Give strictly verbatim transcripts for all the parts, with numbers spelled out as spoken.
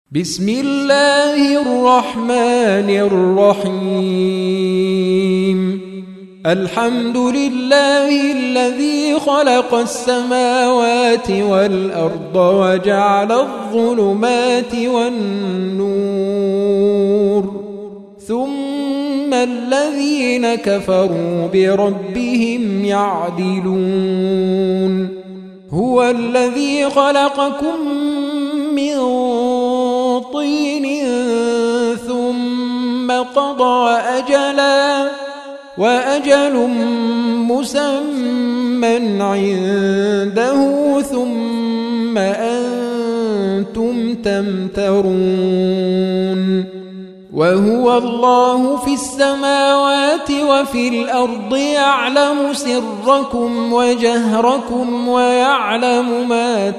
بسم الله الرحمن الرحيم. الحمد لله الذي خلق السماوات والأرض وجعل الظلمات والنور، ثم الذين كفروا بربهم يعدلون. هو الذي خلقكم من طين ثم قضى أجلا وأجل مسمى عنده ثم أنتم تمترون. وهو الله في السماوات وفي الأرض يعلم سركم وجهركم ويعلم ما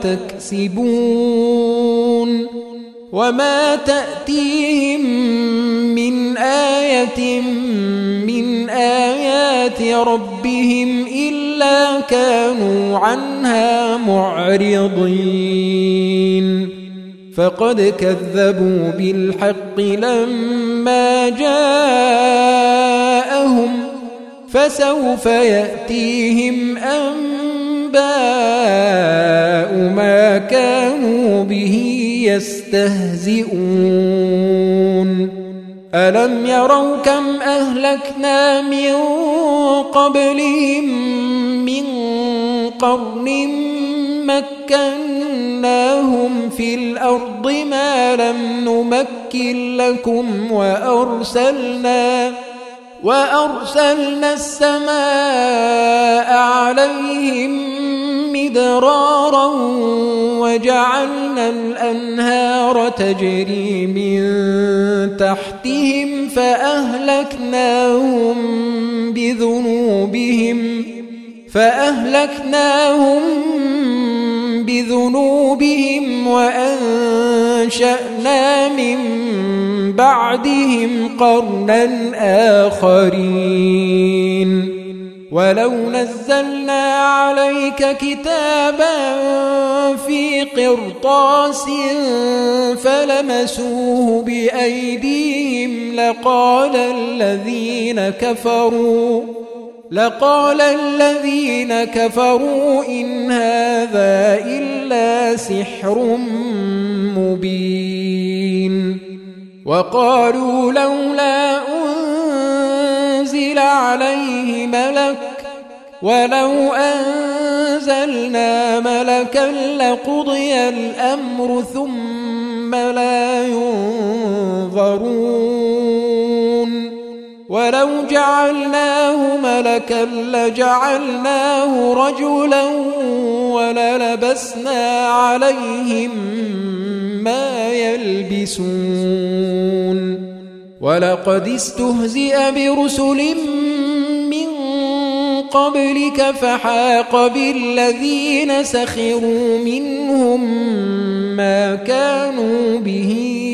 تكسبون. وما تأتيهم من آية من آيات ربهم إلا كانوا عنها معرضين. فقد كذبوا بالحق لما جاءهم، فسوف يأتيهم أنباء ما كانوا به يستهزئون. ألم يروا كم أهلكنا من قبلهم من قرن مكناهم في الأرض ما لم نمكن لكم، وأرسلنا وأرسلنا السماء عليهم مدرارا وجعلنا الأنهار تجري من تحتهم فأهلكناهم بذنوبهم فأهلكناهم بذنوبهم وأنشأنا من بعدهم قرنا آخرين. ولو نزلنا عليك كتابا في قرطاس فلمسوه بأيديهم لقال الذين كفروا لقال الذين كفروا إن هذا إلا سحر مبين. وقالوا لولا أنزل عليه ملك ولو أنزلنا ملكا لقضي الأمر ثم لا ينظرون. ولو جعلناه ملكا لجعلناه رجلا وللبسنا عليهم ما يلبسون. ولقد استهزئ برسل من قبلك فحاق بالذين سخروا منهم ما كانوا به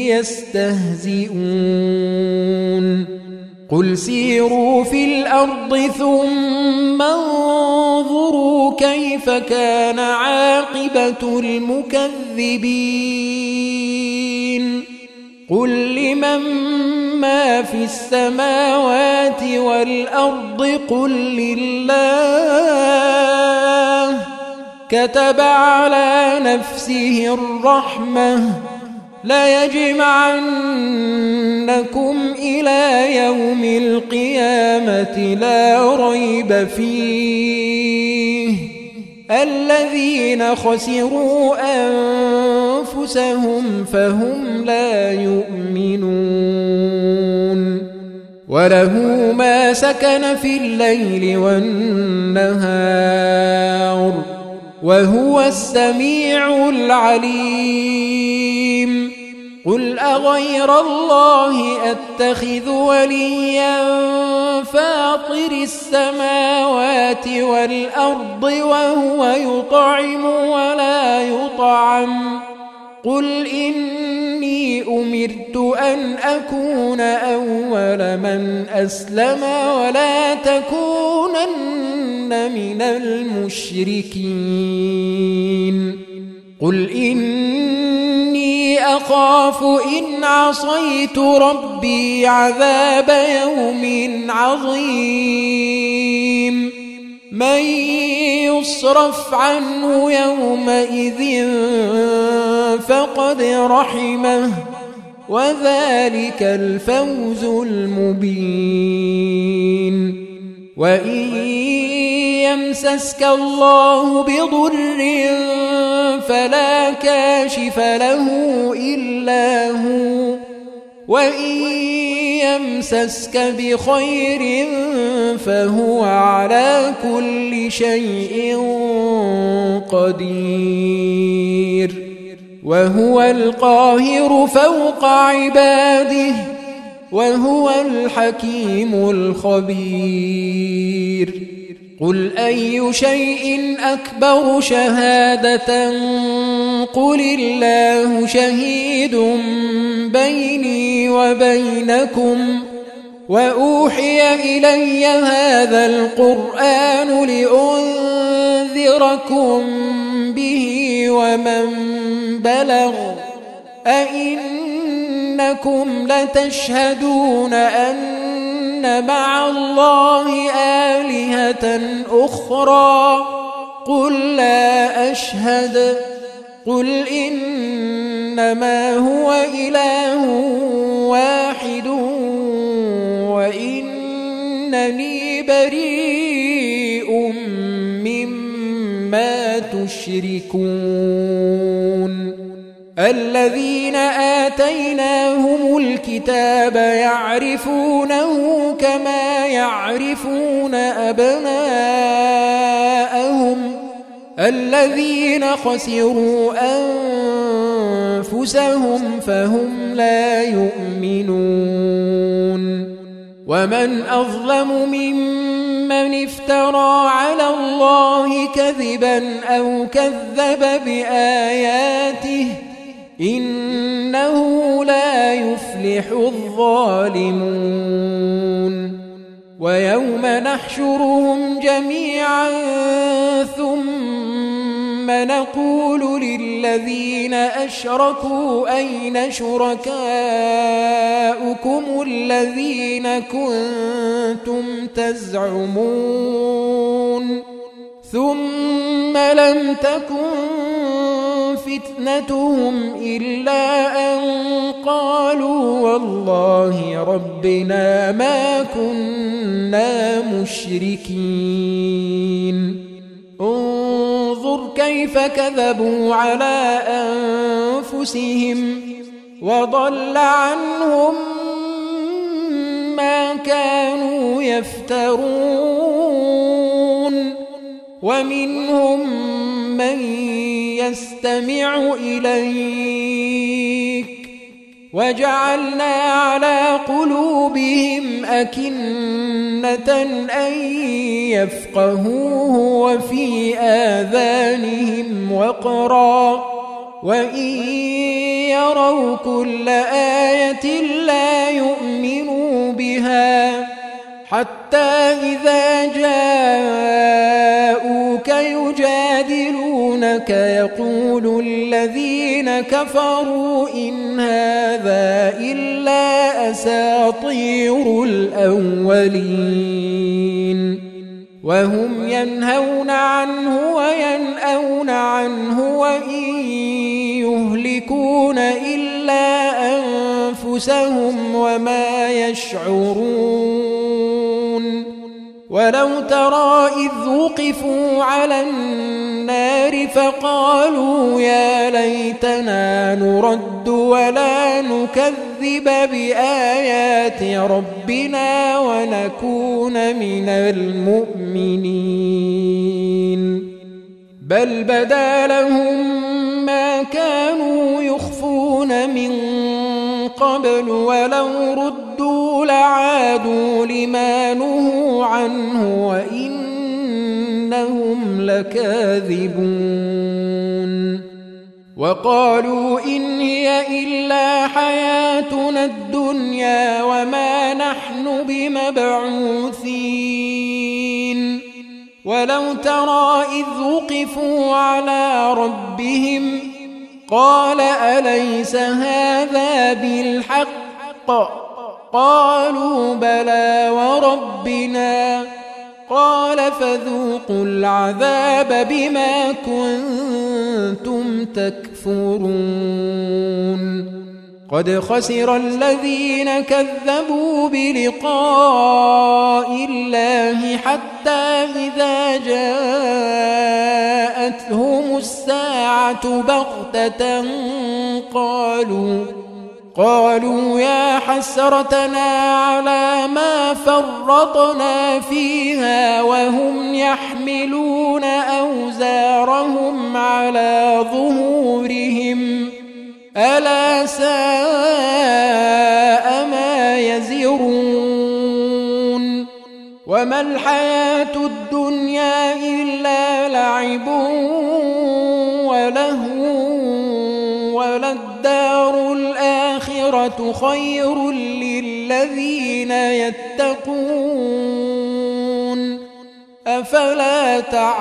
يستهزئون. قل سيروا في الأرض ثم انظروا كيف كان عاقبة المكذبين. قل لمن ما في السماوات والأرض قل لله كتب على نفسه الرحمة ليجمعنكم إلى يوم القيامة لا ريب فيه الذين خسروا أنفسهم فهم لا يؤمنون. وله ما سكن في الليل والنهار وهو السميع العليم. قل أغير الله أتخذ وليا فاطر السماوات والأرض وهو يطعم ولا يطعم. قل إني أمرت أن أكون أول من أسلم ولا تكونن من المشركين. قل إني أخاف إن عصيت ربي عذاب يوم عظيم من يصرف عنه يومئذ فقد رحمه وذلك الفوز المبين وإن يمسسك الله بضر فلا كاشف له إلا هو وإن يمسسك بخير فهو على كل شيء قدير وهو القاهر فوق عباده وهو الحكيم الخبير قل أي شيء أكبر شهادة قل الله شهيد بيني وبينكم وأوحي إلي هذا القرآن لأنذركم به ومن بلغ أئنكم لتشهدون أن مع الله آلهة أخرى قل لا أشهد قل إنما هو إله واحد وإنني بريء مما تشركون الذين آتيناهم الكتاب يعرفونه كما يعرفون أبناءهم الذين خسروا أنفسهم فهم لا يؤمنون ومن أظلم ممن افترى على الله كذبا أو كذب بآياته إنه لا يفلح الظالمون ويوم نحشرهم جميعا ثم نقول للذين أشركوا أين شركاؤكم الذين كنتم تزعمون ثم لم تكن فتنتهم إلا أن قالوا والله ربنا ما كنا مشركين انظر كيف كذبوا على أنفسهم وضل عنهم ما كانوا يفترون ومنهم من يستمع إليك وجعلنا على قلوبهم أكنة أن يفقهوه وفي آذانهم وقرا وإن يروا كل آية لا يؤمنوا بها حتى إذا جاءوك يجادلونك يقول الذين كفروا إن هذا إلا أساطير الأولين وهم ينهون عنه وينأون عنه وإن يهلكون إلا أنفسهم وما يشعرون ولو ترى إذ وقفوا على النار فقالوا يا ليتنا نرد ولا نكذب بآيات ربنا ونكون من المؤمنين بل بدا لهم ما كانوا يخفون من قبل ولو ردوا لعادوا لما نهوا عنه وإنهم لكاذبون وقالوا إن هي إلا حياتنا الدنيا وما نحن بمبعوثين ولو ترى إذ وقفوا على ربهم قال أليس هذا بالحق؟ قالوا بلى وربنا. قال فذوقوا العذاب بما كنتم تكفرون. قد خسر الذين كذبوا بلقاء الله حتى إذا جاءتهم الساعة بغتة قالوا قالوا يا حسرتنا على ما فرطنا فيها وهم يحملون أوزارهم على ظهورهم ألا ساء ما يزرون. وما الحياة الدنيا إلا لعب ولهو وللدار الآخرة خير للذين يتقون أفلا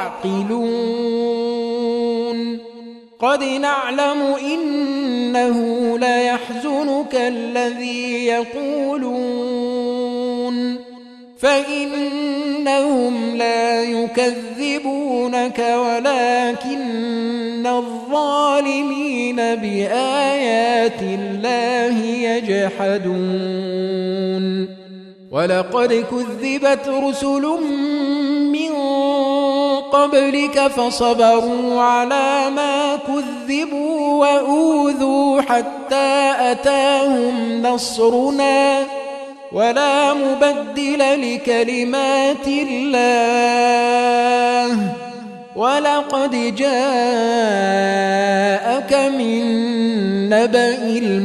تعقلون. قد نعلم إنه ليحزنك الذي يقولون فإنهم لا يكذبونك ولكن الظالمين بآيات الله يجحدون. ولقد كذبت رسل من قبلك فصبروا على ما كذبوا وأوذوا حتى أتاهم نصرنا ولا مبدل لكلمات الله ولقد جاءك من نبأ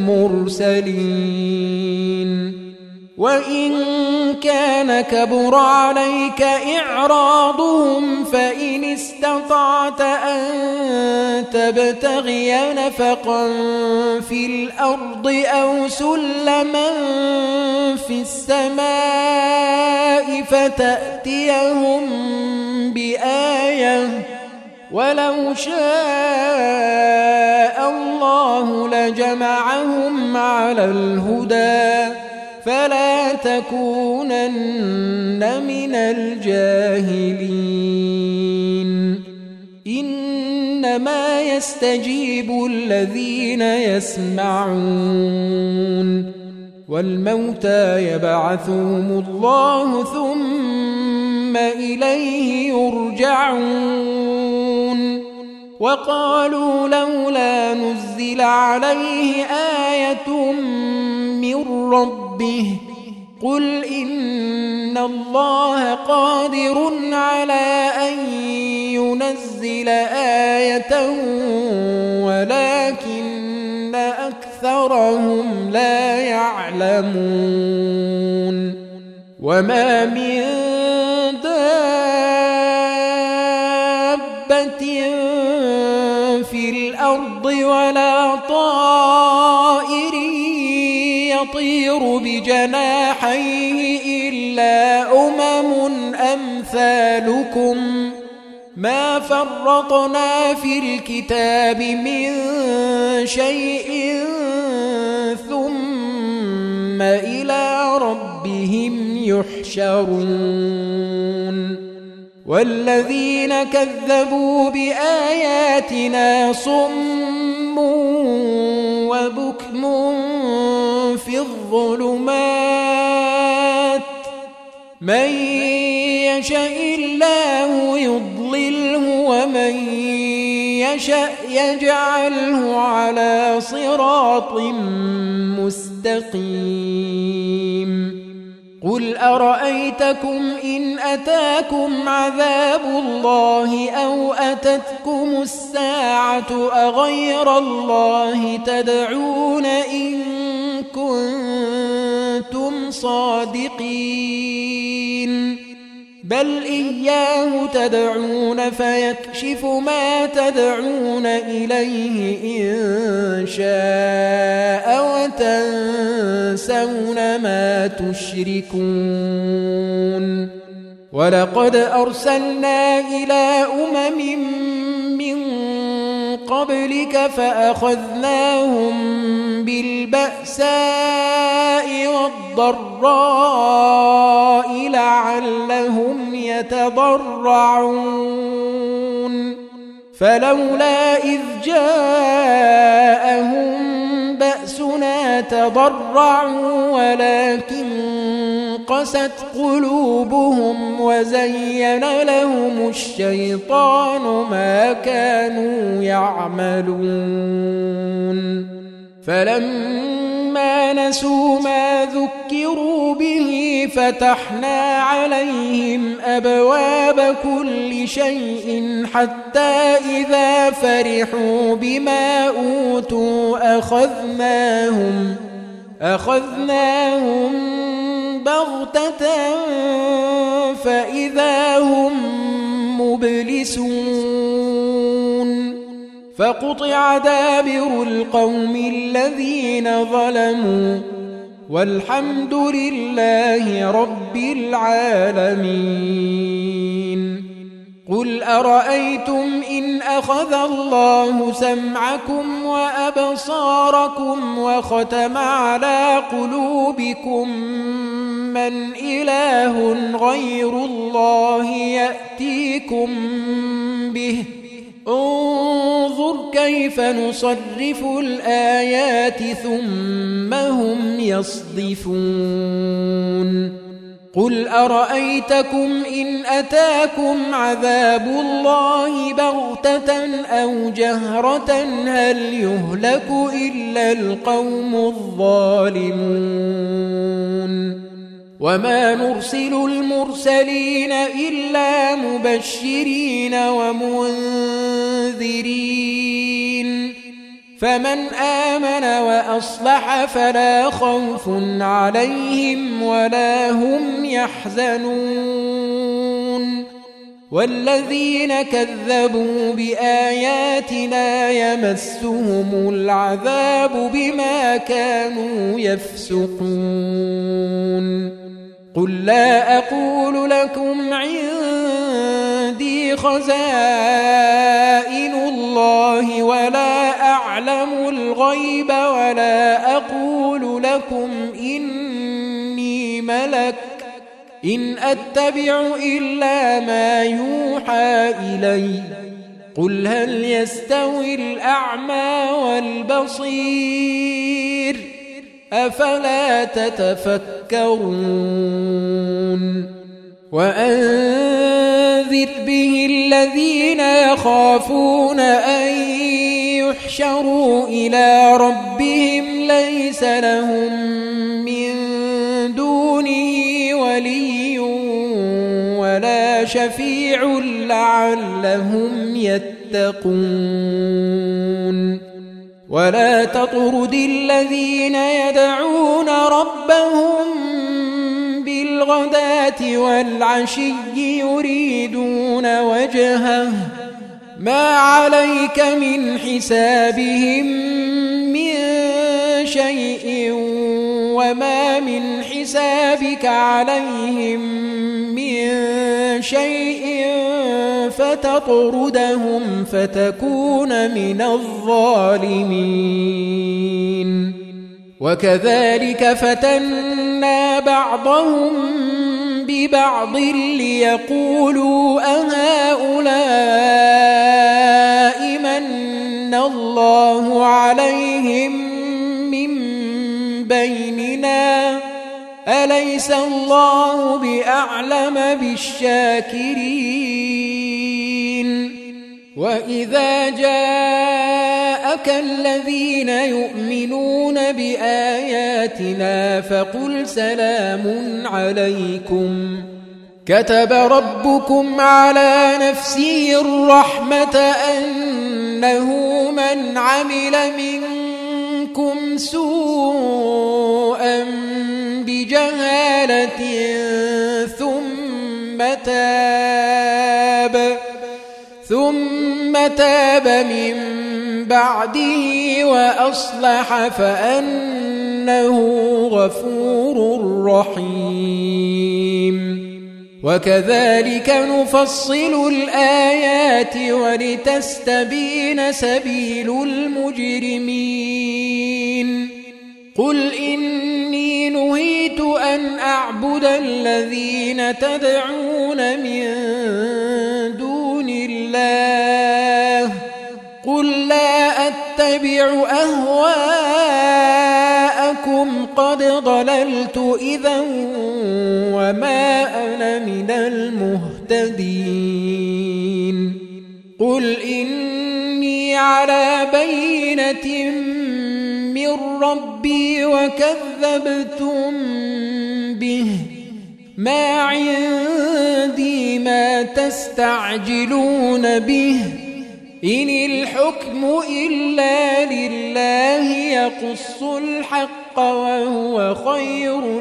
المرسلين. وإن كان كبر عليك إعراضهم فإن استطعت أن تبتغي نفقا في الأرض أو سلما في السماء فتأتيهم بآية ولو شاء الله لجمعهم على الهدى فلا تكونن من الجاهلين. إنما يستجيب الذين يسمعون والموتى يبعثهم الله ثم إليه يرجعون. وقالوا لولا نزل عليه آية من ربه قل إن الله قادر على أن ينزل آية ولكن أكثرهم لا يعلمون. وما من دابة في الأرض ولا طائر يطير بجناحيه إلا أمم أمثالكم ما فرطنا في الكتاب من شيء ثم إلى ربهم يحشرون. والذين كذبوا بآياتنا صم وبكم في الظلمات من يشاء الله يضلله ومن يشاء يجعله على صراط مستقيم. قل أرأيتكم إن أتاكم عذاب الله أو أتتكم الساعة أغير الله تدعون إن كنتم صادقين بل إياه تدعون فيكشف ما تدعون إليه إن شاء وتنسون ما تشركون. ولقد أرسلنا إلى أمم من قبلك فأخذناهم بالبأساء والضراء لعلهم يتضرعون فلولا إذ جاءهم بأسنا تضرعوا ولكن قست قلوبهم وزين لهم الشيطان ما كانوا يعملون فلما نسوا ما ذكروا به فتحنا عليهم أبواب كل شيء حتى إذا فرحوا بما أوتوا أخذناهم أخذناهم بغتة فإذا هم مبلسون فقطع دابر القوم الذين ظلموا والحمد لله رب العالمين قل أرأيتم إن أخذ الله سمعكم وأبصاركم وختم على قلوبكم من إله غير الله يأتيكم به انظر كيف نصرف الآيات ثم هم يصدفون قل أرأيتكم إن أتاكم عذاب الله بغتة أو جهرة هل يهلك إلا القوم الظالمون وما نرسل المرسلين إلا مبشرين ومنذرين فمن آمن وأصلح فلا خوف عليهم ولا هم يحزنون والذين كذبوا بآياتنا يمسهم العذاب بما كانوا يفسقون قل لا أقول لكم عندي خزائن الله ولا أعلم الغيب ولا أقول لكم إني ملك إن أتبع إلا ما يوحى إلي قل هل يستوي الأعمى والبصير أفلا تتفكرون وأنذر به الذين يخافون أن يحشروا إلى ربهم ليس لهم من دونه ولي ولا شفيع لعلهم يتقون ولا تطرد الذين يدعون ربهم بالغداة والعشي يريدون وجهه ما عليك من حسابهم من شيء وما من حسابك عليهم من شيء فتطردهم فتكون من الظالمين وكذلك فتنا بعضهم ببعض ليقولوا أهؤلاء من الله عليهم من بيننا أليس الله بأعلم بالشاكرين وإذا جاءك الذين يؤمنون بآياتنا فقل سلام عليكم كتب ربكم على نفسه الرحمة أنه من عمل منكم سوءا بجهالة ثم تاب ثم تاب من بعده وأصلح فأنه غفور رحيم وكذلك نفصل الآيات ولتستبين سبيل المجرمين قل إني نهيت أن أعبد الذين تدعون من دون الله قل لا أتبع أهواءكم قد ضللت إذا وما أنا من المهتدين قل إني على بينة من ربي وكذبتم به ما عندي ما تستعجلون به إن الحكم إلا لله يقص الحق وهو خير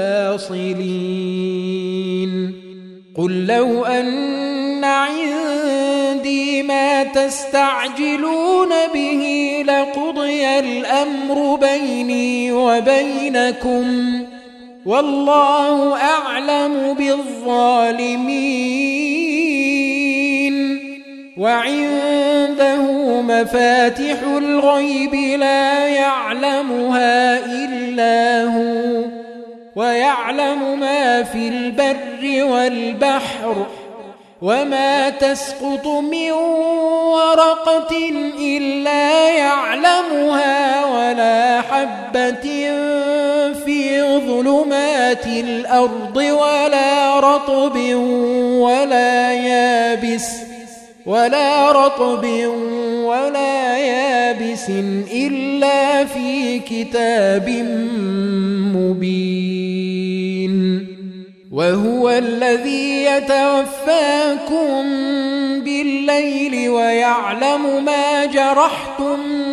الفاصلين قل لو أن عندي ما تستعجلون به لقضي الأمر بيني وبينكم والله أعلم بالظالمين وعنده مفاتح الغيب لا يعلمها إلا هو ويعلم ما في البر والبحر وما تسقط من ورقة إلا يعلمها ولا حبة في ظلمات الأرض ولا رطب ولا يابس ولا رطب ولا يابس إلا في كتاب مبين وهو الذي يتوفاكم بالليل ويعلم ما جرحتم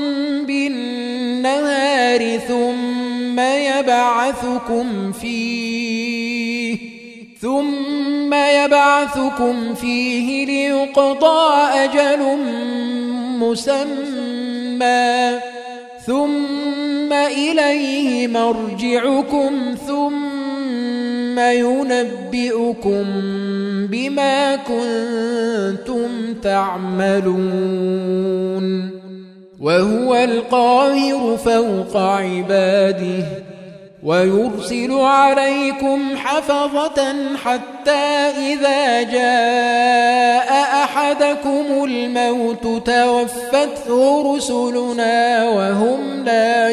بالنهار ثم يبعثكم فيه ثم يبعثكم فيه ليقضى أجل مسمى ثم إليه مرجعكم ثم ينبئكم بما كنتم تعملون وهو القاهر فوق عباده ويرسل عليكم حفظة حتى إذا جاء أحدكم الموت توفته رسلنا وهم لا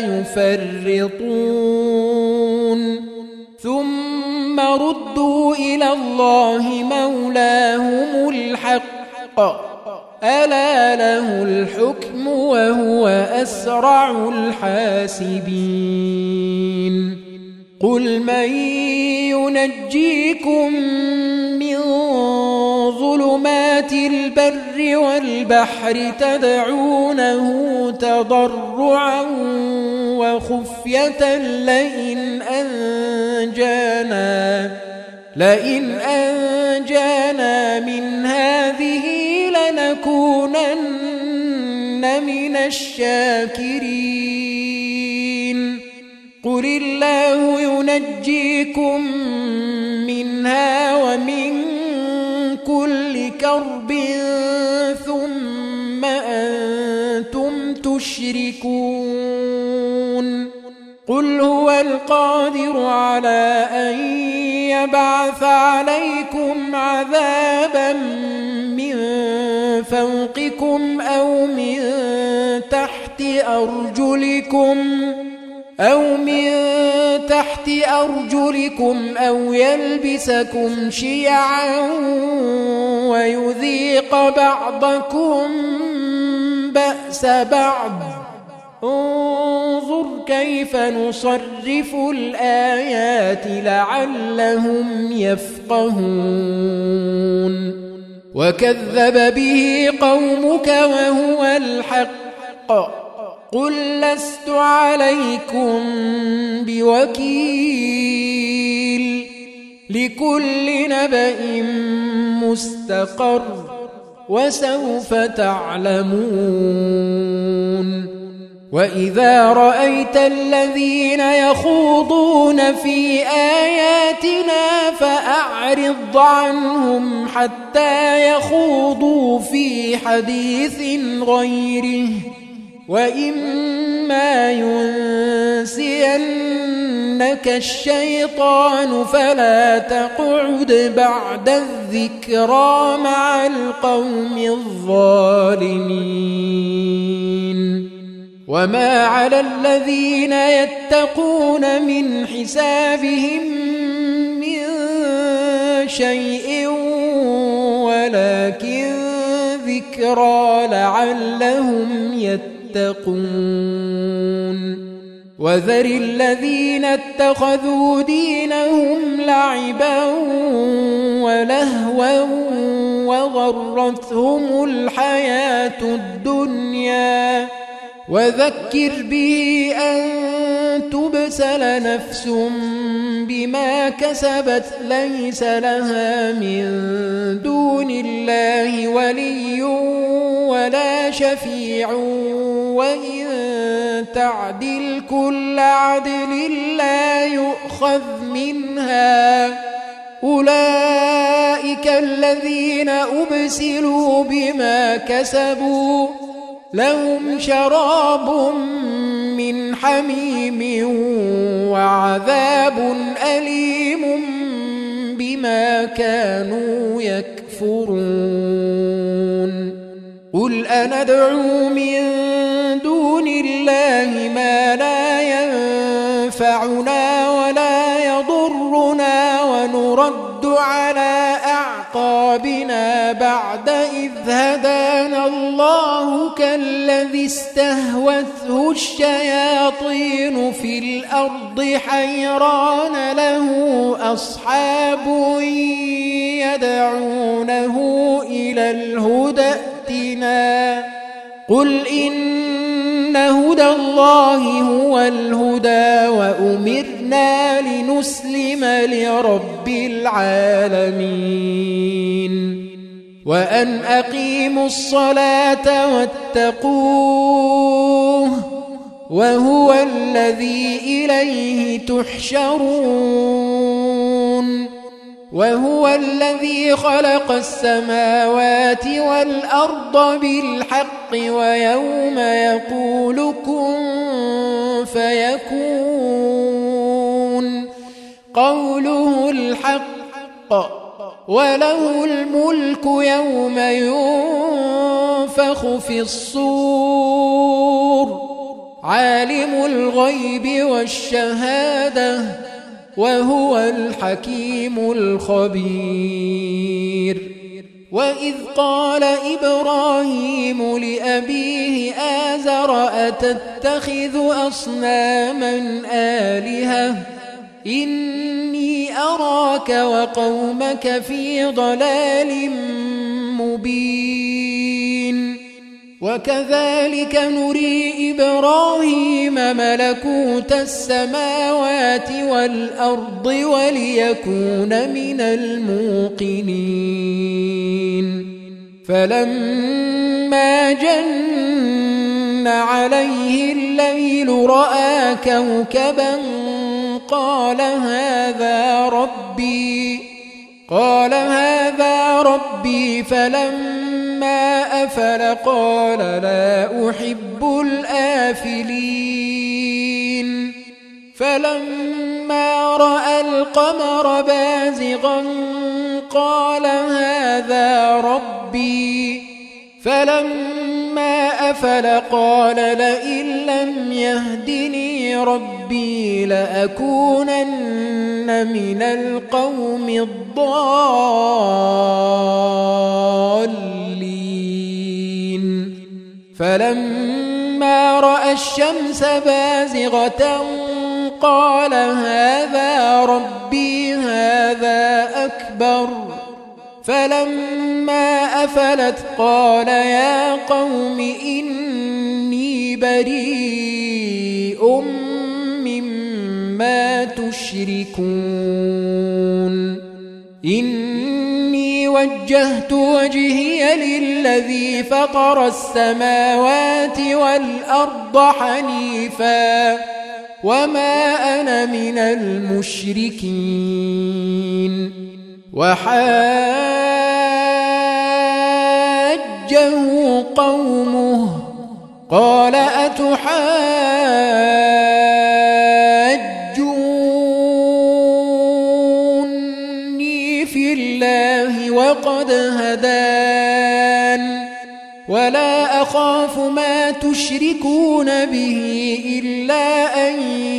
يفرطون ثم ردوا إلى الله مولاهم الحق ألا له الحكم وهو أسرع الحاسبين قل من ينجيكم من ظلمات البر والبحر تدعونه تضرعا وخفية لئن أنجانا لئن أنجانا من هذه لنكونن من الشاكرين قل الله ينجيكم منها ومن كل كرب ثم أنتم تشركون قل هو القادر على أن يبعث عليكم عذابا من فوقكم أو من تحت أرجلكم أو من تحت أرجلكم أو يلبسكم شيعا ويذيق بعضكم بأس بعض انظر كيف نصرف الآيات لعلهم يفقهون وكذب به قومك وهو الحق قل لست عليكم بوكيل لكل نبأ مستقر وسوف تعلمون وإذا رأيت الذين يخوضون في آياتنا فأعرض عنهم حتى يخوضوا في حديث غيره، وإما ينسينك الشيطان فلا تقعد بعد الذكرى مع القوم الظالمين. وما على الذين يتقون من حسابهم من شيء ولكن ذكرى لعلهم يتقون. وذر الذين اتخذوا دينهم لعبا ولهوا وغرتهم الحياة الدنيا، وذكر به أن تبسل نفس بما كسبت ليس لها من دون الله ولي ولا شفيع، وإن تعدل كل عدل لا يؤخذ منها. أولئك الذين أبسلوا بما كسبوا لهم شراب من حميم وعذاب أليم بما كانوا يكفرون. قل أندعو من دون الله ما لا ينفعنا ولا يضرنا ونرد على أعقابنا بعد إذ هدانا الله كالذي استهوته الشياطين في الأرض حيران له أصحاب يدعونه إلى الهدى ائتنا. قل إن هدى الله هو الهدى وأمرنا لنسلم لرب العالمين وأن أقيموا الصلاة واتقوه وهو الذي إليه تحشرون. وهو الذي خلق السماوات والأرض بالحق ويوم يقول كن فيكون قوله الحق، وله الملك يوم ينفخ في الصور، عالم الغيب والشهادة وهو الحكيم الخبير. وإذ قال إبراهيم لأبيه آزر أتتخذ أصناما آلهة إني أراك وقومك في ضلال مبين. وكذلك نري إبراهيم ملكوت السماوات والأرض وليكون من الموقنين. فلما جن عليه الليل رأى كوكبا قال هذا ربي قال هذا ربي فلما أفل قال لا أحب الآفلين. فلما رأى القمر بازغا قال هذا ربي فلما أفل قال لئن لم يهدني ربي لأكونن من القوم الضالين. فلما رأى الشمس بازغة قال هذا ربي هذا أكبر. فلما أفلت قال يا قوم إني بريء مما تشركون إني وجهت وجهي للذي فطر السماوات والأرض حنيفا وما أنا من المشركين وحاجه قومه قال أتحاجوني في الله وقد هدان ولا أخاف ما تشركون به إلا أن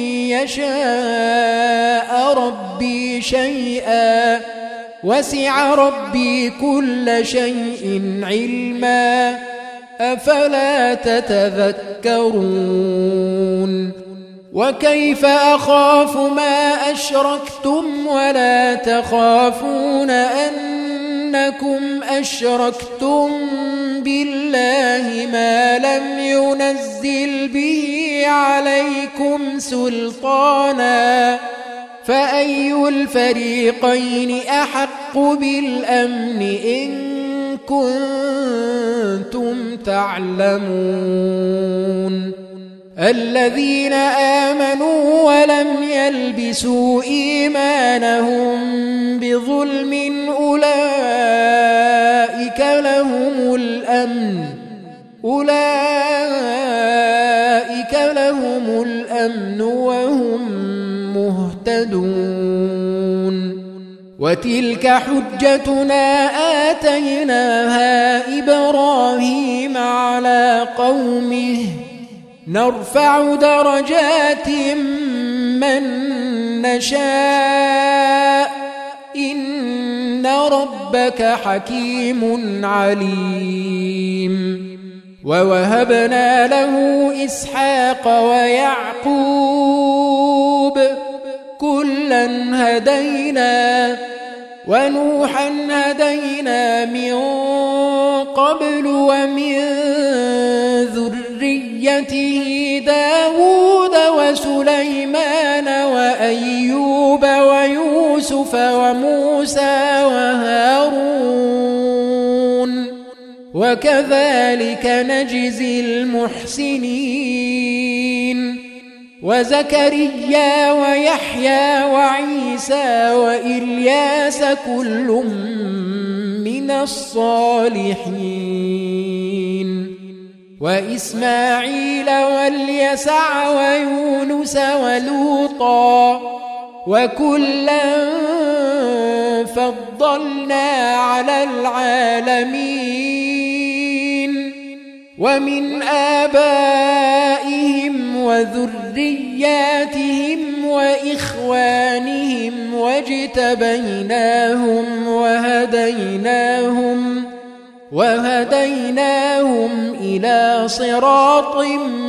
يشاء ربي شيئا وسع ربي كل شيء علما أفلا تتذكرون وكيف أخاف ما أشركتم ولا تخافون أنكم أشركتم بالله ما لم ينزل به عليكم سلطانا فأي الفريقين أحق بالأمن إن كنتم تعلمون الذين آمنوا ولم يلبسوا إيمانهم بظلم أولئك لهم الأمن أولئك لهم الأمن وهم مهتدون وتلك حجتنا آتيناها إبراهيم على قومه نرفع درجات من نشاء إن ربك حكيم عليم ووهبنا له إسحاق ويعقوب كلا هدينا ونوحا هدينا من قبل ومن ذريته داود وسليمان وأيوب ويوسف وموسى وهارون وكذلك نجزي المحسنين وزكريا ويحيى وعيسى وإلياس كل من الصالحين وإسماعيل واليسع ويونس ولوطا وكلا فضلنا على العالمين ومن آبائهم وذرياتهم وإخوانهم واجتبيناهم وهديناهم وهديناهم إلى صراط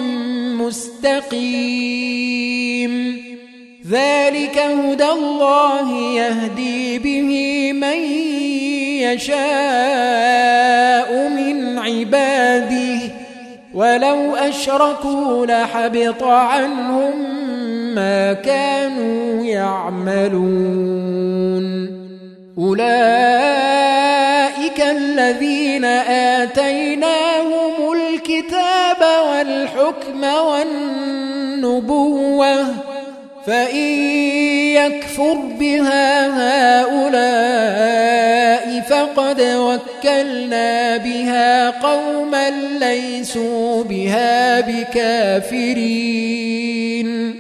مستقيم ذلك هدى الله يهدي به من يشاء من عباده ولو أشركوا لحبط عنهم ما كانوا يعملون أولئك الذين آتيناهم الكتاب والحكم والنبوة فإن يكفر بها هؤلاء فقد وكلنا بها قوما ليسوا بها بكافرين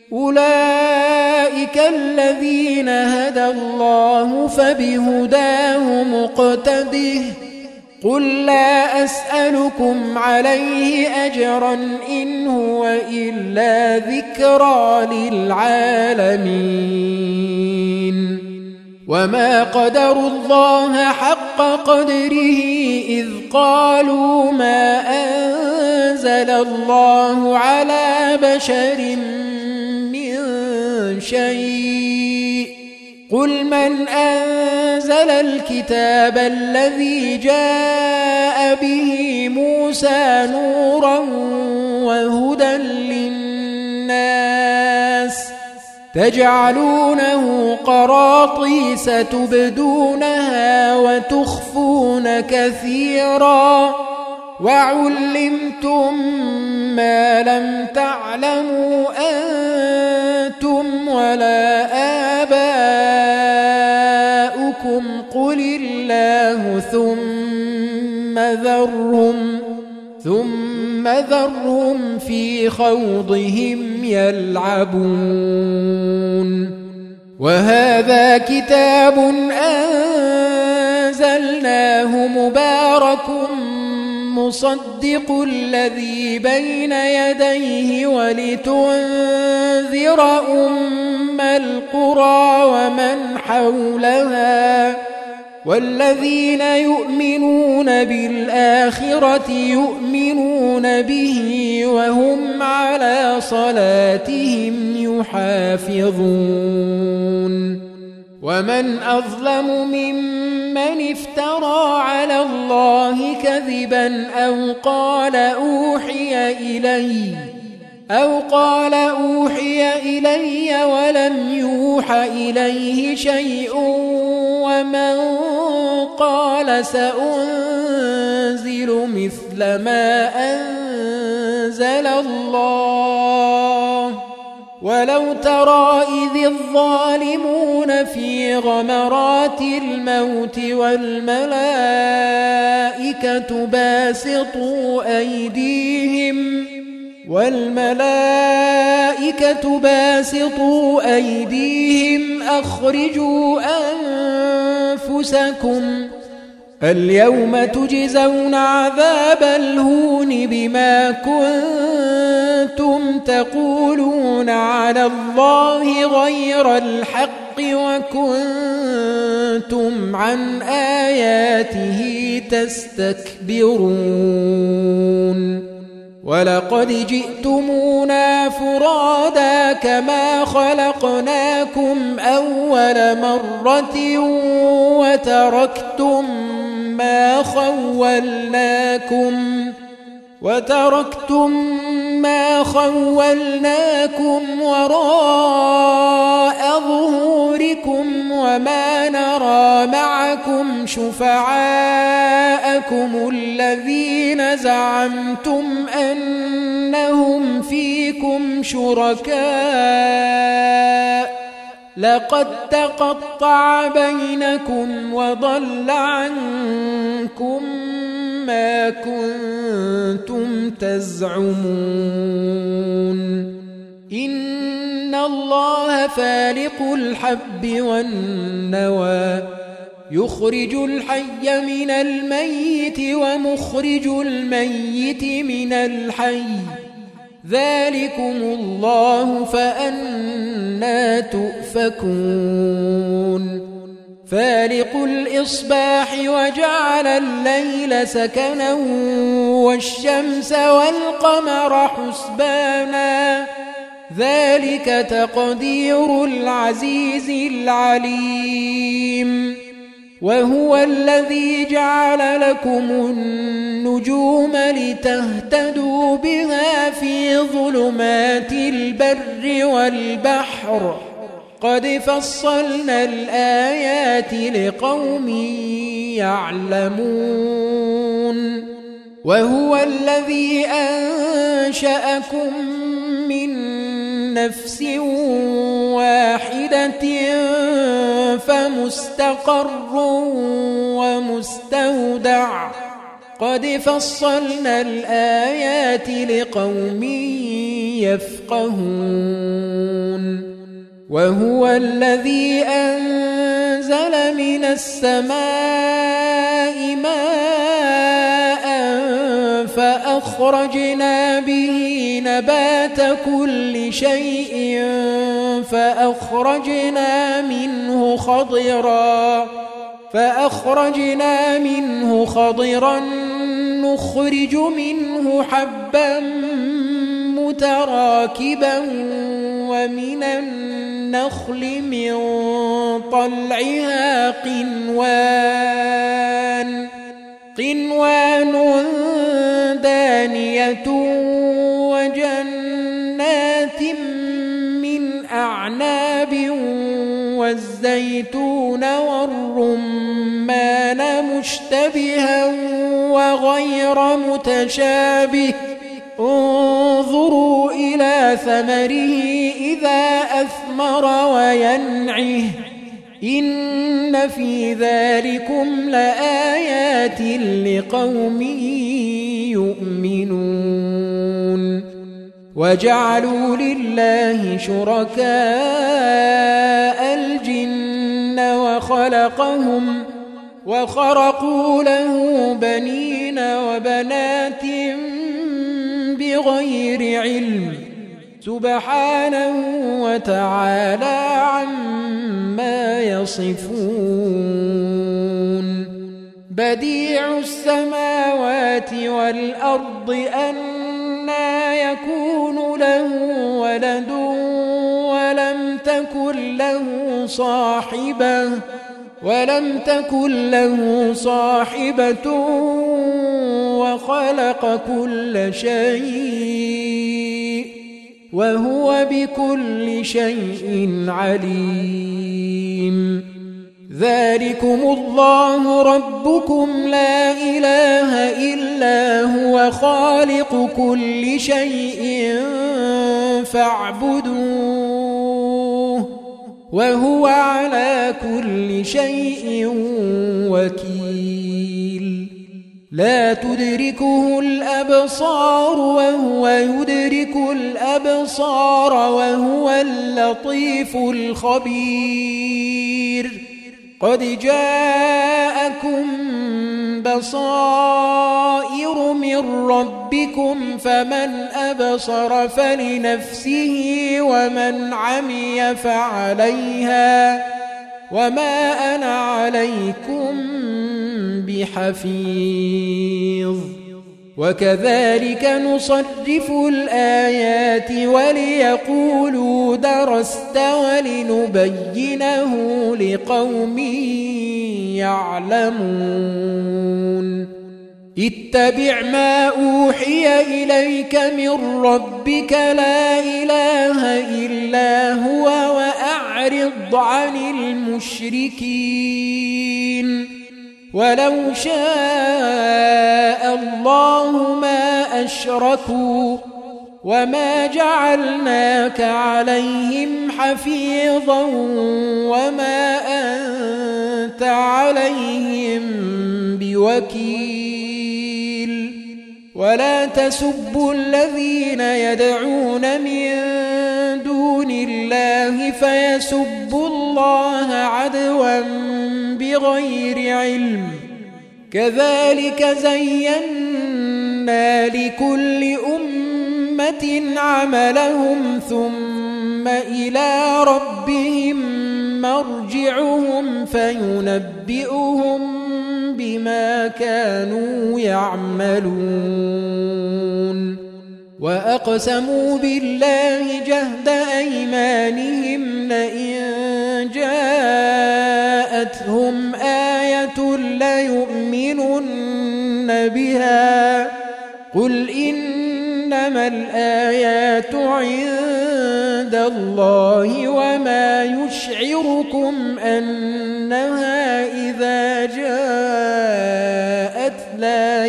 أولئك الذين هدى الله فبهداه مقتده قل لا أسألكم عليه أجرا إن هو إلا ذكرى للعالمين وما قدروا الله حق قدره إذ قالوا ما أنزل الله على بشر من شيء قل من أنزل الكتاب الذي جاء به موسى نورا وهدى للناس تجعلونه قراطيس تبدونها وتخفون كثيرا وعلمتم ما لم تعلموا أنتم ولا آباؤكم قل الله ثم ذرهم ثم ذرهم في خوضهم يلعبون وهذا كتاب أنزلناه مبارك مصدق الذي بين يديه ولتنذر أم القرى ومن حولها والذين يؤمنون بالآخرة يؤمنون به وهم على صلاتهم يحافظون ومن أظلم ممن افترى على الله كذبا أو قال أوحي إلي أو قال أوحي إلي ولم يوح إليه شيء ومن قال سأنزل مثل ما أنزل الله ولو ترى إذ الظالمون في غمرات الموت والملائكة باسطوا أيديهم والملائكة باسطوا أيديهم أخرجوا أنفسكم اليوم تجزون عذاب الهون بما كنتم تقولون على الله غير الحق وكنتم عن آياته تستكبرون ولقد جئتمونا فرادا كما خلقناكم أول مرة وتركتم ما خولناكم وتركتم ما خولناكم وراء ظهوركم وما نرى معكم شفعاءكم الذين زعمتم أنهم فيكم شركاء لقد تقطع بينكم وضل عنكم ما كنتم تزعمون إن الله فالق الحب والنوى يخرج الحي من الميت ومخرج الميت من الحي ذلكم الله فأنى تؤفكون فالق الإصباح وجعل الليل سكنا والشمس والقمر حسبانا ذلك تقدير العزيز العليم وهو الذي جعل لكم النجوم لتهتدوا بها في ظلمات البر والبحر قد فصلنا الآيات لقوم يعلمون وهو الذي أنشأكم من نفس واحدة فمستقر ومستودع قد فصلنا الآيات لقوم يفقهون وهو الذي أنزل من السماء ماء فأخرجنا به نبات كل شيء فأخرجنا منه خضرا فأخرجنا منه خضرا نخرج منه حبا متراكبا ومن النخل من طلعها قنوان قنوان دانية وجنات من أعناب والزيتون والرمان مشتبها وغير متشابه انظروا إلى ثمره إذا أثمر وينعه إن في ذلكم لآيات لقوم يؤمنون وجعلوا لله شركاء الجن وخلقهم وخرقوا له بنين وبنات بغير علم سبحانه وتعالى عما يصفون بديع السماوات والأرض أنى يكون له ولد ولم تكن له صاحبة ولم تكن له صاحبة وخلق كل شيء وهو بكل شيء عليم ذلكم الله ربكم لا إله إلا هو خالق كل شيء فاعبدوه وهو على كل شيء وكيل لا تدركه الأبصار وهو يدرك الأبصار وهو اللطيف الخبير قد جاءكم بصائر من ربكم فمن أبصر فلنفسه ومن عمي فعليها وما أنا عليكم بحفيظ وكذلك نصرف الآيات وليقولوا درست ولنبينه لقوم يعلمون اتبع ما أوحي إليك من ربك لا إله إلا هو وأعرض عن المشركين ولو شاء الله ما أشركوا وما جعلناك عليهم حفيظا وما أنت عليهم بوكيل ولا تسبوا الذين يدعون من دون الله فيسبوا الله عدوا بغير علم كذلك زينا لكل أمة عملهم ثم إلى ربهم مرجعهم فينبئهم بما كانوا يعملون وأقسموا بالله جهد أيمانهم لئن جاءتهم آية ليؤمنن بها قل إنما الآيات عند الله وما يشعركم أنها إذا جاءت لا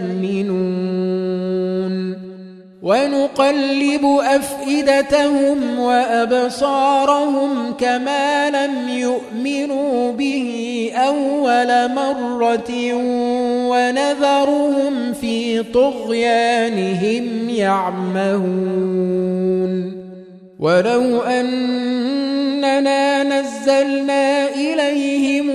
يؤمنون ونقلب أفئدتهم وأبصارهم كما لم يؤمنوا به أول مرة ونذرهم في طغيانهم يعمهون ولو أننا نزلنا إليهم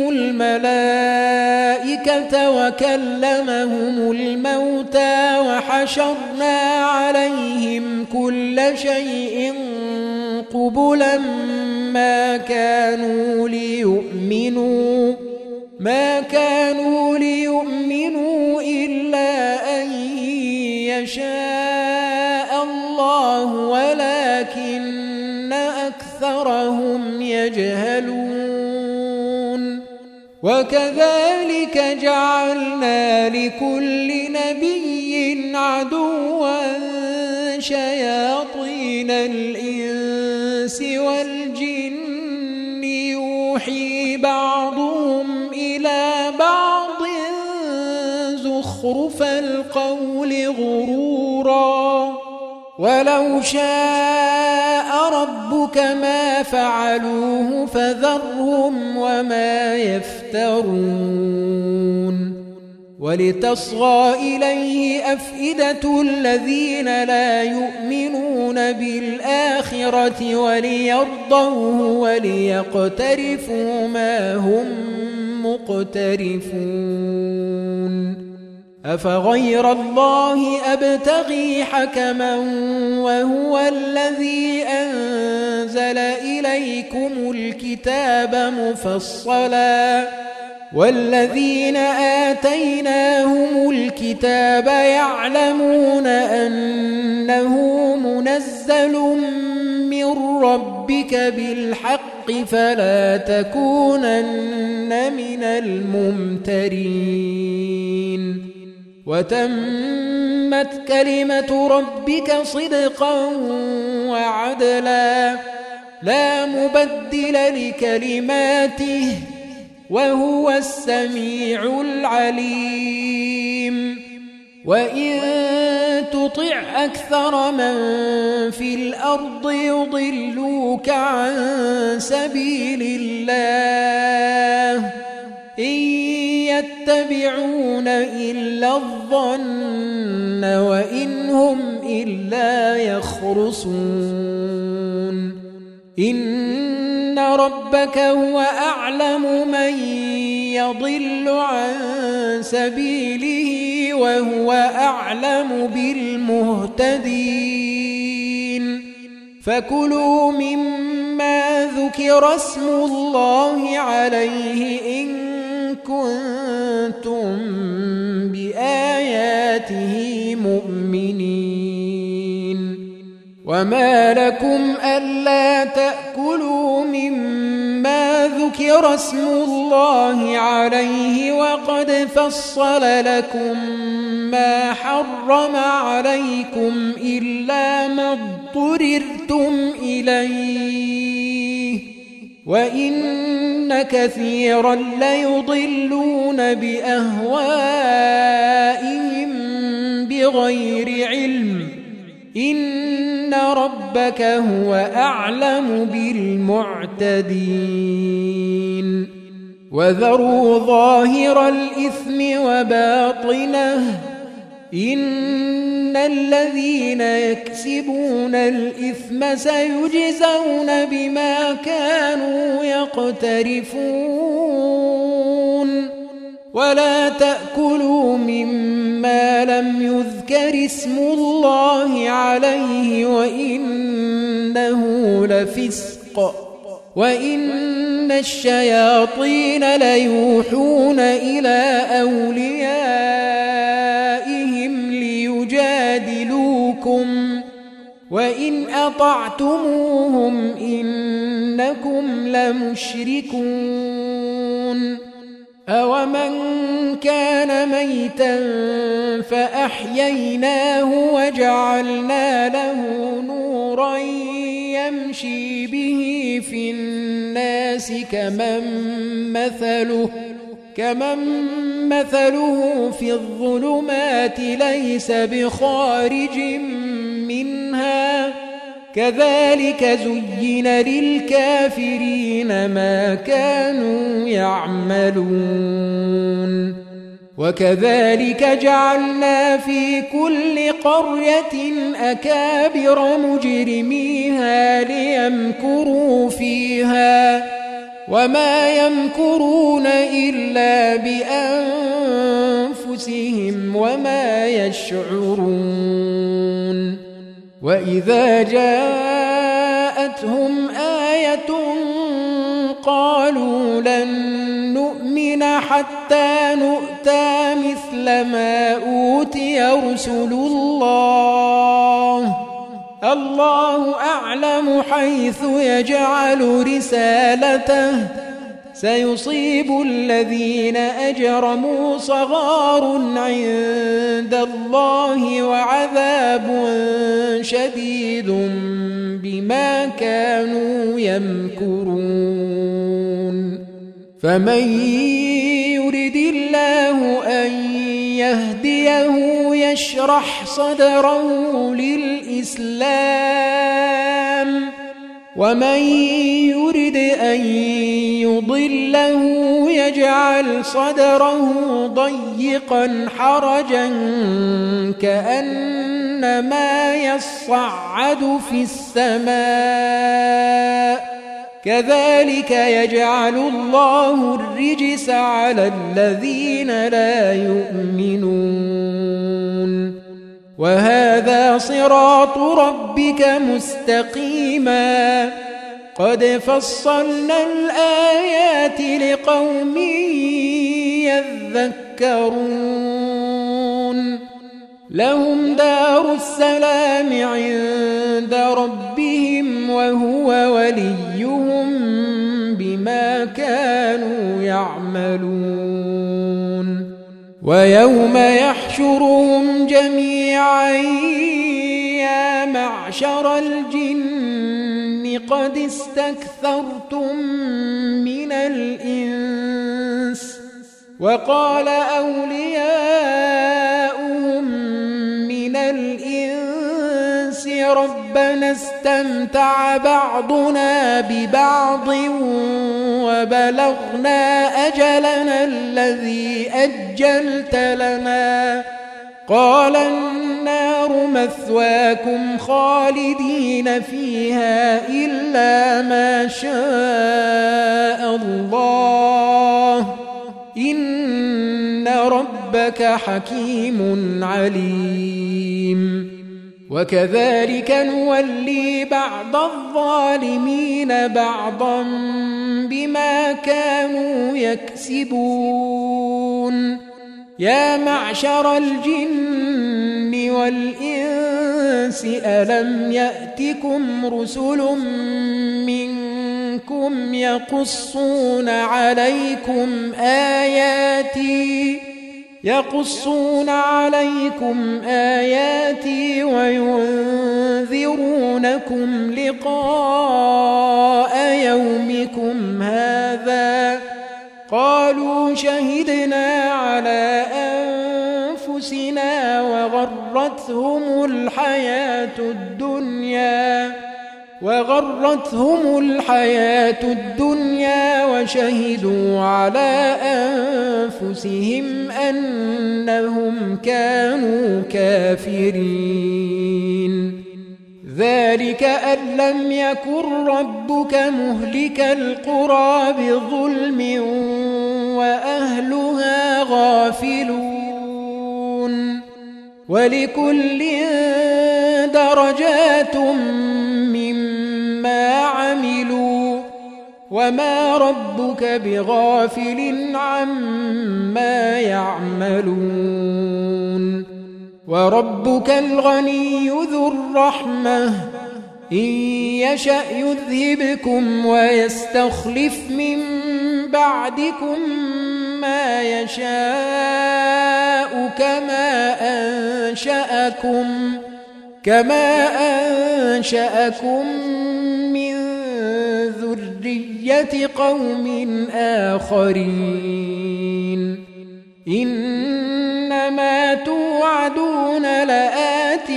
الملائكة وكلمهم الموتى وحشرنا عليهم كل شيء قبلا ما كانوا ليؤمنوا ما كانوا ليؤمنوا إلا أن يشاء الله ولكن أكثرهم يجهلون وكذلك جعلنا لكل نبي عدوا شياطين الإنس الإنس والجن يوحي بعضهم إلى بعض زخرف القول غرورا ولو شاء ربك ما فعلوه فذرهم وما يفترون ولتصغى إليه أفئدة الذين لا يؤمنون بالآخرة وليرضوه وليقترفوا ما هم مقترفون أفغير الله أبتغي حكما وهو الذي أنزل إليكم الكتاب مفصلا والذين آتيناهم الكتاب يعلمون أنه منزل من ربك بالحق فلا تكونن من الممترين وتمت كلمة ربك صدقا وعدلا لا مبدل لكلماته وهو السميع العليم وإن تطع أكثر من في الأرض يضلوك عن سبيل الله إن يتبعون إلا الظن وإن هم إلا يخرصون إن ربك هو أعلم من يضل عن سبيله وهو أعلم بالمهتدين فكلوا مما ذكر اسم الله عليه إن كنتم بآياته مؤمنين وما لكم ألا تأكلوا مما ذكر اسم الله عليه وقد فصل لكم ما حرم عليكم إلا ما اضطررتم إليه وإن كثيرا ليضلون بأهوائهم بغير علم إن ربك هو أعلم بالمعتدين وذروا ظاهر الإثم وباطنه إن الذين يكسبون الإثم سيجزون بما كانوا يقترفون ولا تأكلوا مما لم يذكر اسم الله عليه وإنه لفسق وإن الشياطين ليوحون إلى أوليائهم ليجادلوكم وإن أطعتموهم إنكم لمشركون أومن كان ميتا فأحييناه وجعلنا له نورا يمشي به في الناس كمن مثله كمن مثله في الظلمات ليس بخارج منها كذلك زين للكافرين ما كانوا يعملون وكذلك جعلنا في كل قرية أكابر مجرميها ليمكروا فيها وما يمكرون إلا بأنفسهم وما يشعرون وإذا جاءتهم آية قالوا لن نؤمن حتى نؤتى مثل ما أوتي رسل الله الله أعلم حيث يجعل رسالته سيصيب الذين أجرموا صغار عند الله الله وعذاب شديد بما كانوا يمكرون فمن يرد الله أن يهديه يشرح صدره للإسلام ومن يرد أن يضله يجعل صدره ضيقا حرجا كأنما يصعد في السماء كذلك يجعل الله الرجس على الذين لا يؤمنون وهذا صراط ربك مستقيما قد فصلنا الآيات لقوم يذكرون لهم دار السلام عند ربهم وهو وليهم بما كانوا يعملون ويوم يحشرهم جميعا يا معشر الجن قد استكثرتم من الإنس وقال أولياؤهم من الإنس ربنا استمتع بعضنا ببعض وبلغنا أجلنا الذي أجلت لنا قال النار مثواكم خالدين فيها إلا ما شاء الله إن ربك حكيم عليم وكذلك نولي بعض الظالمين بعضا بما كانوا يكسبون يا معشر الجن والإنس ألم يأتكم رسل منكم يقصون عليكم آياتي يقصون عليكم آياتي وينذرونكم لقاء يومكم هذا قالوا شهدنا على أنفسنا وغرتهم الحياة الدنيا وغرتهم الحياة الدنيا وشهدوا على أنفسهم أنهم كانوا كافرين ذلك أن لم يكن ربك مهلك القرى بظلم وأهلها غافلون ولكل درجات مما عملوا وما ربك بغافل عما يعملون وربك الغني ذو الرحمة إن يشأ يذهبكم ويستخلف من بعدكم ما يشاء كما أنشأكم كما أنشأكم من ذرية قوم آخرين إنما توعدون لآت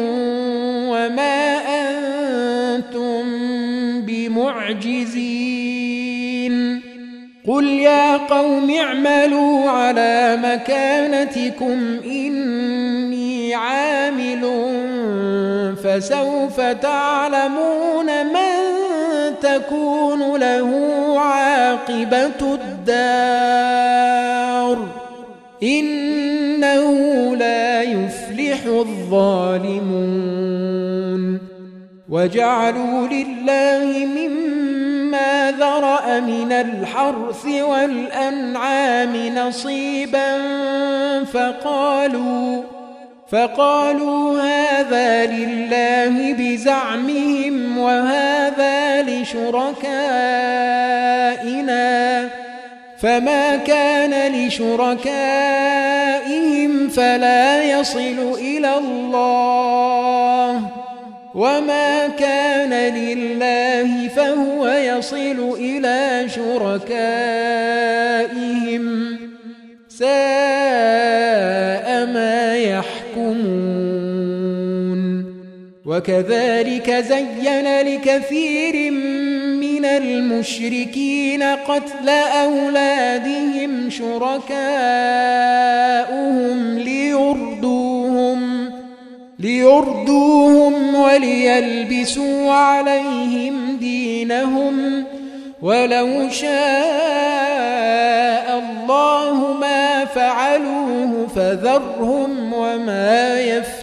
وما أنتم بمعجزين قل يا قوم اعملوا على مكانتكم إني عامل فسوف تعلمون من تكون له عاقبة الدار إنه لا يفلح الظالمون وجعلوا لله مما ذرأ من الحرث والأنعام نصيبا فقالوا فقالوا هذا لله بزعمهم وهذا لشركائنا فما كان لشركائهم أولادهم فلا يصل إلى الله، وما كان لله فهو يصل إلى شركائهم، ساء ما يحكمون. وكذلك زين لكثير من المشركين قتل أولادهم شركاؤهم ليردوهم ليردوهم وليلبسوا عليهم دينهم، ولو شاء الله ما فعلوه فذرهم وما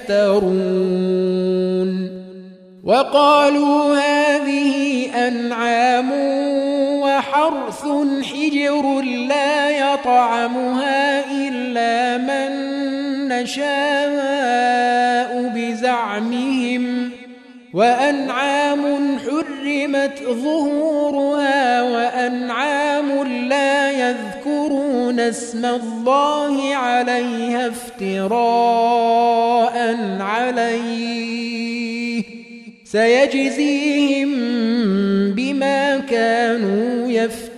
يفترون. وقالوا هذه أنعام وحرث حجر لا يطعمها إلا من نشاء بزعمهم، وأنعام حرمت ظهورها وأنعام لا يذكرون اسم الله عليها افتراء عليه، سيجزيهم بما كانوا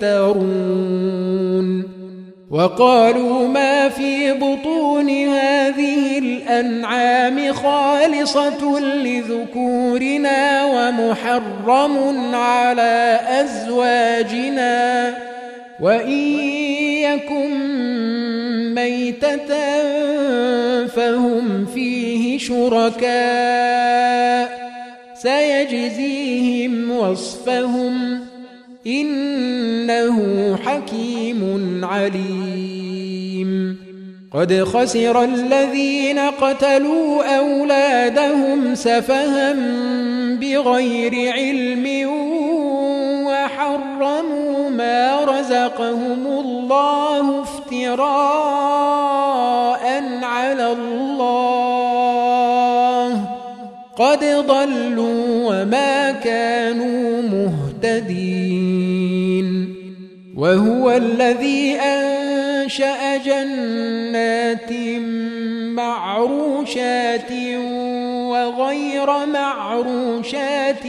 يفترون. وقالوا ما في بطون هذه الأنعام خالصة لذكورنا ومحرم على أزواجنا، وإن يكن ميتة فهم فيه شركاء، سيجزيهم وصفهم إنه حكيم عليم. قد خسر الذين قتلوا أولادهم سفها بغير علم وحرموا ما رزقهم الله افتراء على الله، قد ضلوا وما كانوا مهتدين. وهو الذي أنشأ جنات معروشات وغير معروشات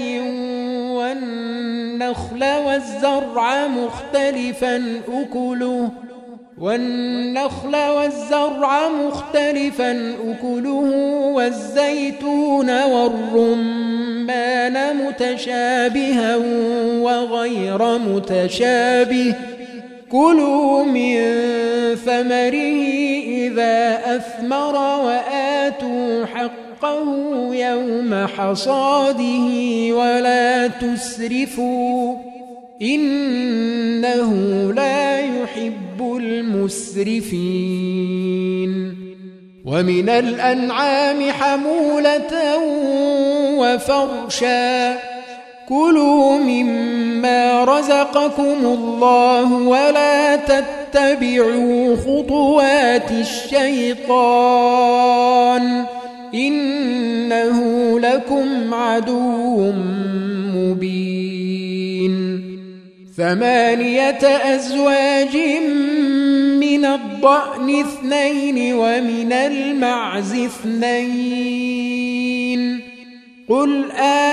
والنخل والزرع مختلفا أكله والنخل والزرع مختلفا أكله والزيتون والرمان متشابها وغير متشابه، كلوا من ثمره إذا أثمر وآتوا حقه يوم حصاده ولا تسرفوا إنه لا يحب المسرفين. ومن الأنعام حمولة وفرشا، كلوا مما رزقكم الله ولا تتبعوا خطوات الشيطان إنه لكم عدو مبين. ثمانية أزواج من الضأن اثنين ومن المعز اثنين، قل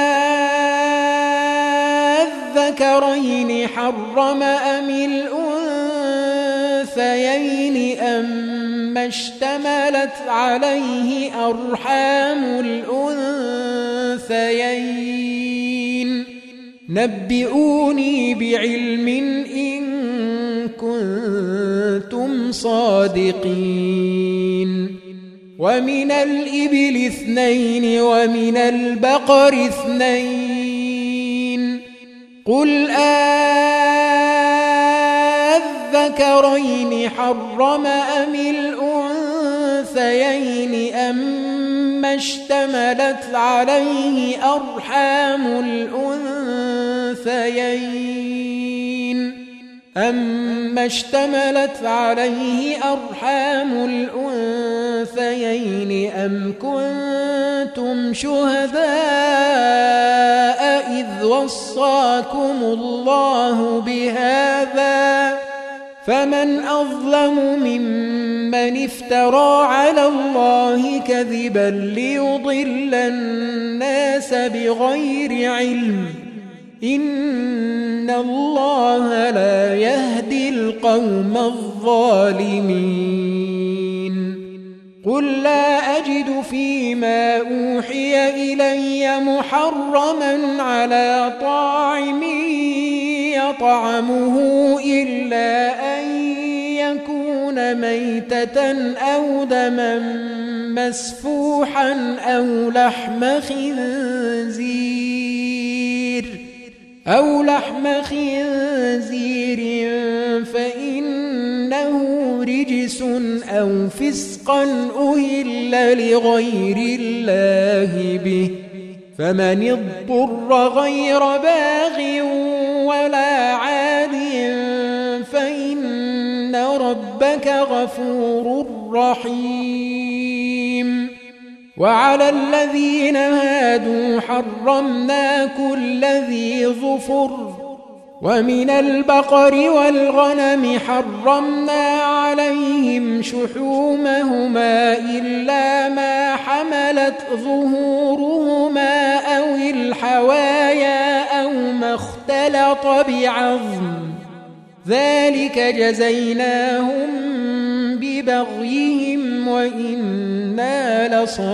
أذكرين حرم أم الأنثيين أما اشتملت عليه أرحام الأنثيين، نبئوني بعلم إن كنتم صادقين. ومن الإبل اثنين ومن البقر اثنين، قل أذكرين حرم أم الأنثيين أما اشتملت عليه أرحام الأنثيين أما اشتملت عليه أرحام الأنثيين أم كنتم شهداء إذ وصاكم الله بهذا فمن أظلم ممن افترى على الله كذبا ليضل الناس بغير علم إن الله لا يهدي القوم الظالمين قل لا أجد فيما أوحي إلي محرما على طاعم يطعمه إلا أن يكون ميتة أو دما مسفوحا أو لحم خنزير أو لحم خنزير فإنه رجس أو فسقا أهل لغير الله به فمن اضطر غير باغ ولا عاد فإن ربك غفور رحيم وعلى الذين هادوا حرمنا كل ذي ظفر ومن البقر والغنم حرمنا عليهم شحومهما إلا ما حملت ظهورهما أو الحوايا أو ما اختلط بعظم ذلك جزيناهم ببغيهم وإنا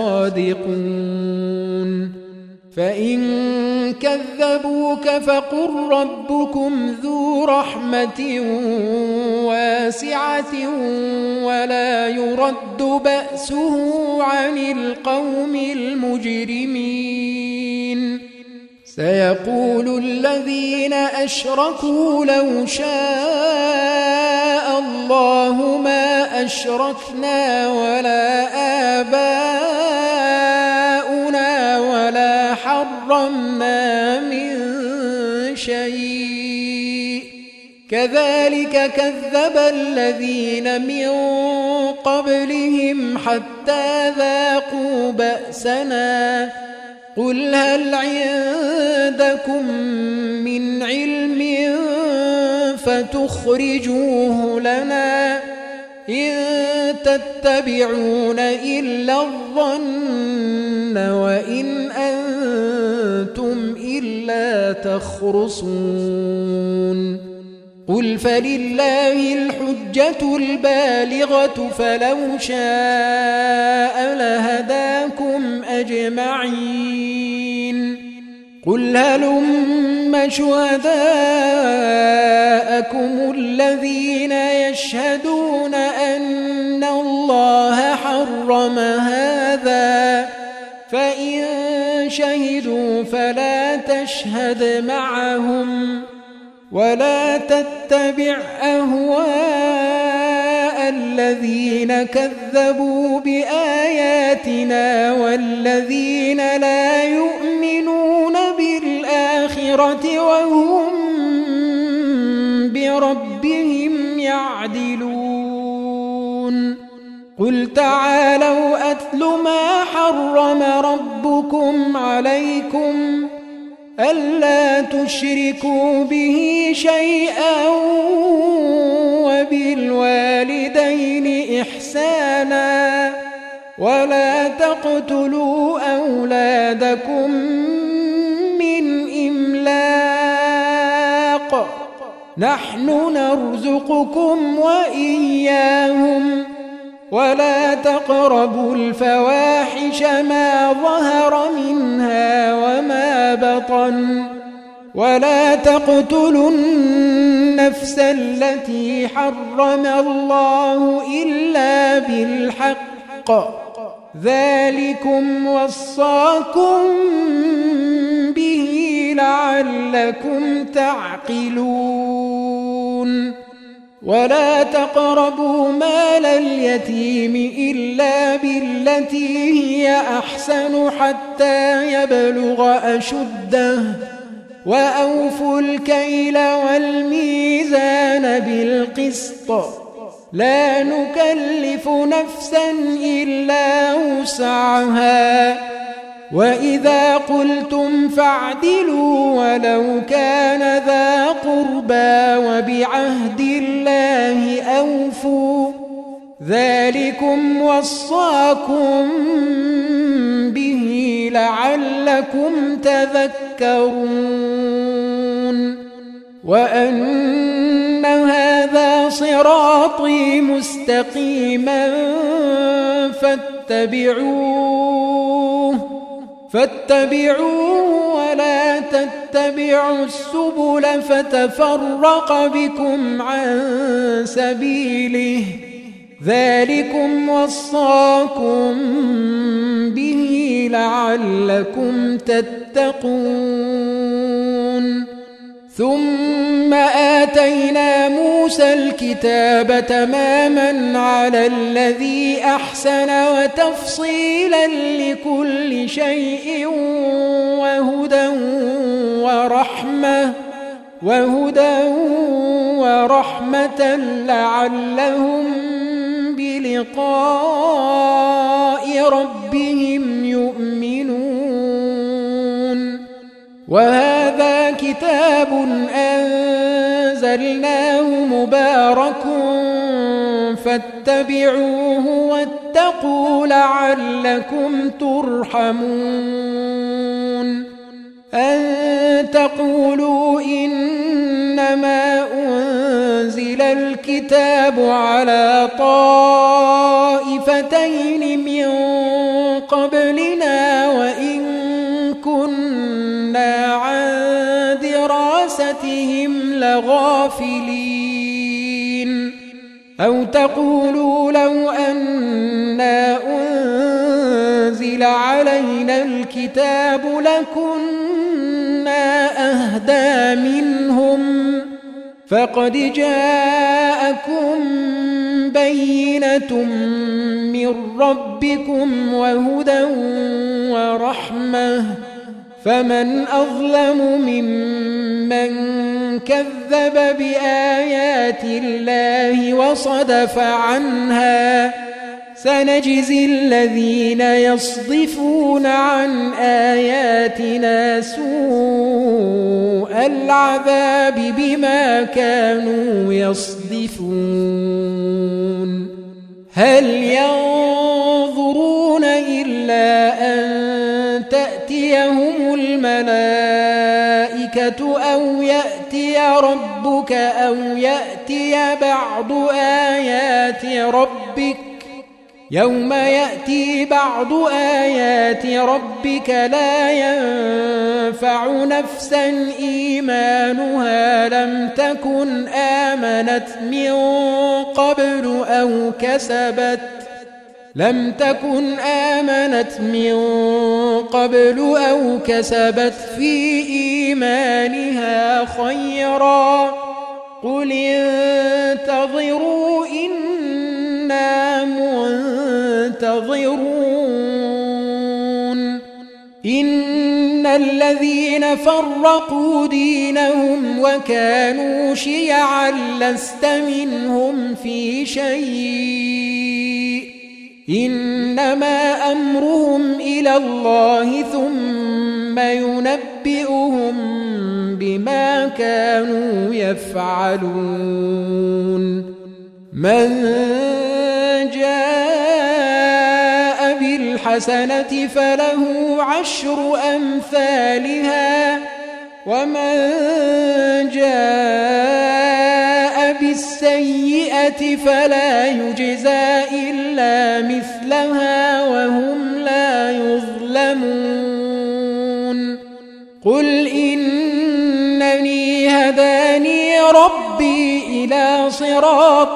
لصادقون فإن كذبوك فقل ربكم ذو رحمة واسعة ولا يرد بأسه عن القوم المجرمين سيقول الذين أشركوا لو شاء الله ما أشركنا ولا آباؤنا ولا حرمنا من شيء كذلك كذب الذين من قبلهم حتى ذاقوا بأسنا قل هل عندكم من علم فتخرجوه لنا إن تتبعون إلا الظن وإن أنتم إلا تخرصون قل فلله الحجة البالغة فلو شاء لهداكم أجمعين قل هلم شهداءكم الذين يشهدون أن الله حرم هذا فإن شهدوا فلا تشهد معهم ولا تتبع أهواء الذين كذبوا بآياتنا والذين لا يؤمنون بالآخرة وهم بربهم يعدلون قل تعالوا أتل ما حرم ربكم عليكم ألا تشركوا به شيئا وبالوالدين إحسانا ولا تقتلوا أولادكم من إملاق نحن نرزقكم وإياهم ولا تقربوا الفواحش ما ظهر منها وما بطن ولا تقتلوا النفس التي حرم الله إلا بالحق ذلكم وصاكم به لعلكم تعقلون ولا تقربوا مال اليتيم إلا بالتي هي أحسن حتى يبلغ أشده وأوفوا الكيل والميزان بالقسط لا نكلف نفسا إلا وسعها وإذا قلتم فاعدلوا ولو كان ذا قربى وبعهد الله ذلكم وصاكم به لعلكم تذكرون وأن هذا صراطي مستقيما فاتبعوه فاتبعوه ولا تتبعوا السبل فتفرق بكم عن سبيله ذلكم وصاكم به لعلكم تتقون ثم آتينا موسى الكتاب تماما على الذي أحسن وتفصيلا لكل شيء وهدى ورحمة وهدى ورحمة لعلهم بلقاء ربهم يؤمنون وهذا كتاب أنزلناه مبارك فاتبعوه واتقوا لعلكم ترحمون أن تقولوا إنما أنزل الكتاب على طائفتين من قبلنا وإن كنا عن دراستهم لغافلين أو تقولوا لو أنا أنزل علينا الكتاب لكنا أهدى منهم فقد جاءكم بينة من ربكم وهدى ورحمة فمن أظلم ممن كذب بآيات الله وصدف عنها سنجزي الذين يصدفون عن آياتنا سوء العذاب بما كانوا يصدفون هل ينظرون إلا أن تأتيهم الملائكة أو يأتي ربك أو يأتي بعض آيات ربك يوم يأتي بعض آيات ربك لا ينفع نفسا إيمانها لم تكن آمنت من قبل أو كسبت لم تكن آمنت من قبل أو كسبت في إيمانها خيرا قل انتظروا إنا منتظرون إن الذين فرقوا دينهم وكانوا شيعا لست منهم في شيء إنما أمرهم إلى الله ثم ينبئهم بما كانوا يفعلون من جاء بالحسنة فله عشر أمثالها ومن جاء بالسيئة فلا يجزى إلا مثلها وهم لا يظلمون قل إنني هداني ربي إلى صراط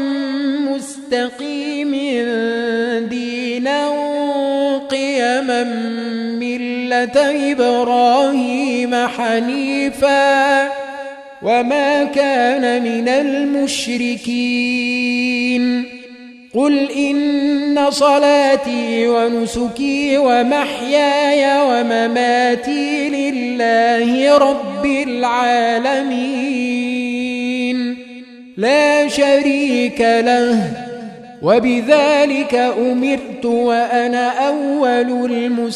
مستقيم دينا قيما ملة إبراهيم حنيفا وما كان من المشركين قل إن صلاتي ونسكي ومحياي ومماتي لله رب العالمين لا شريك له وبذلك أمرت وأنا أول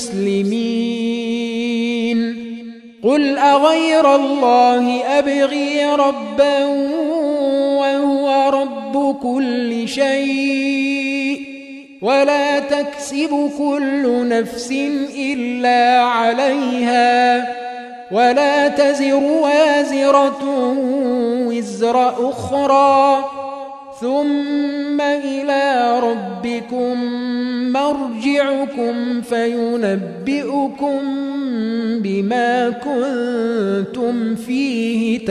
المسلمين قل أغير الله أبغي ربا وهو رب كل شيء ولا تكسب كل نفس إلا عليها ولا تزر وازرة وزر أخرى ثم إلى ربكم مرجعكم فينبئكم بما كنتم فيه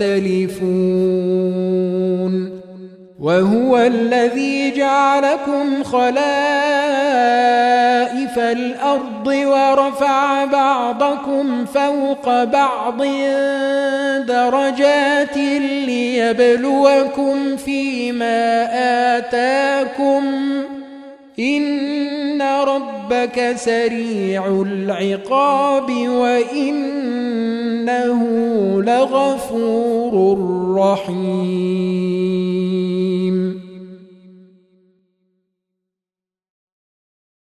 تختلفون وهو الذي جعلكم خلائف الأرض ورفع بعضكم فوق بعض درجات ليبلوكم فيما آتاكم إن ربك سريع العقاب وإنه لغفور رحيم.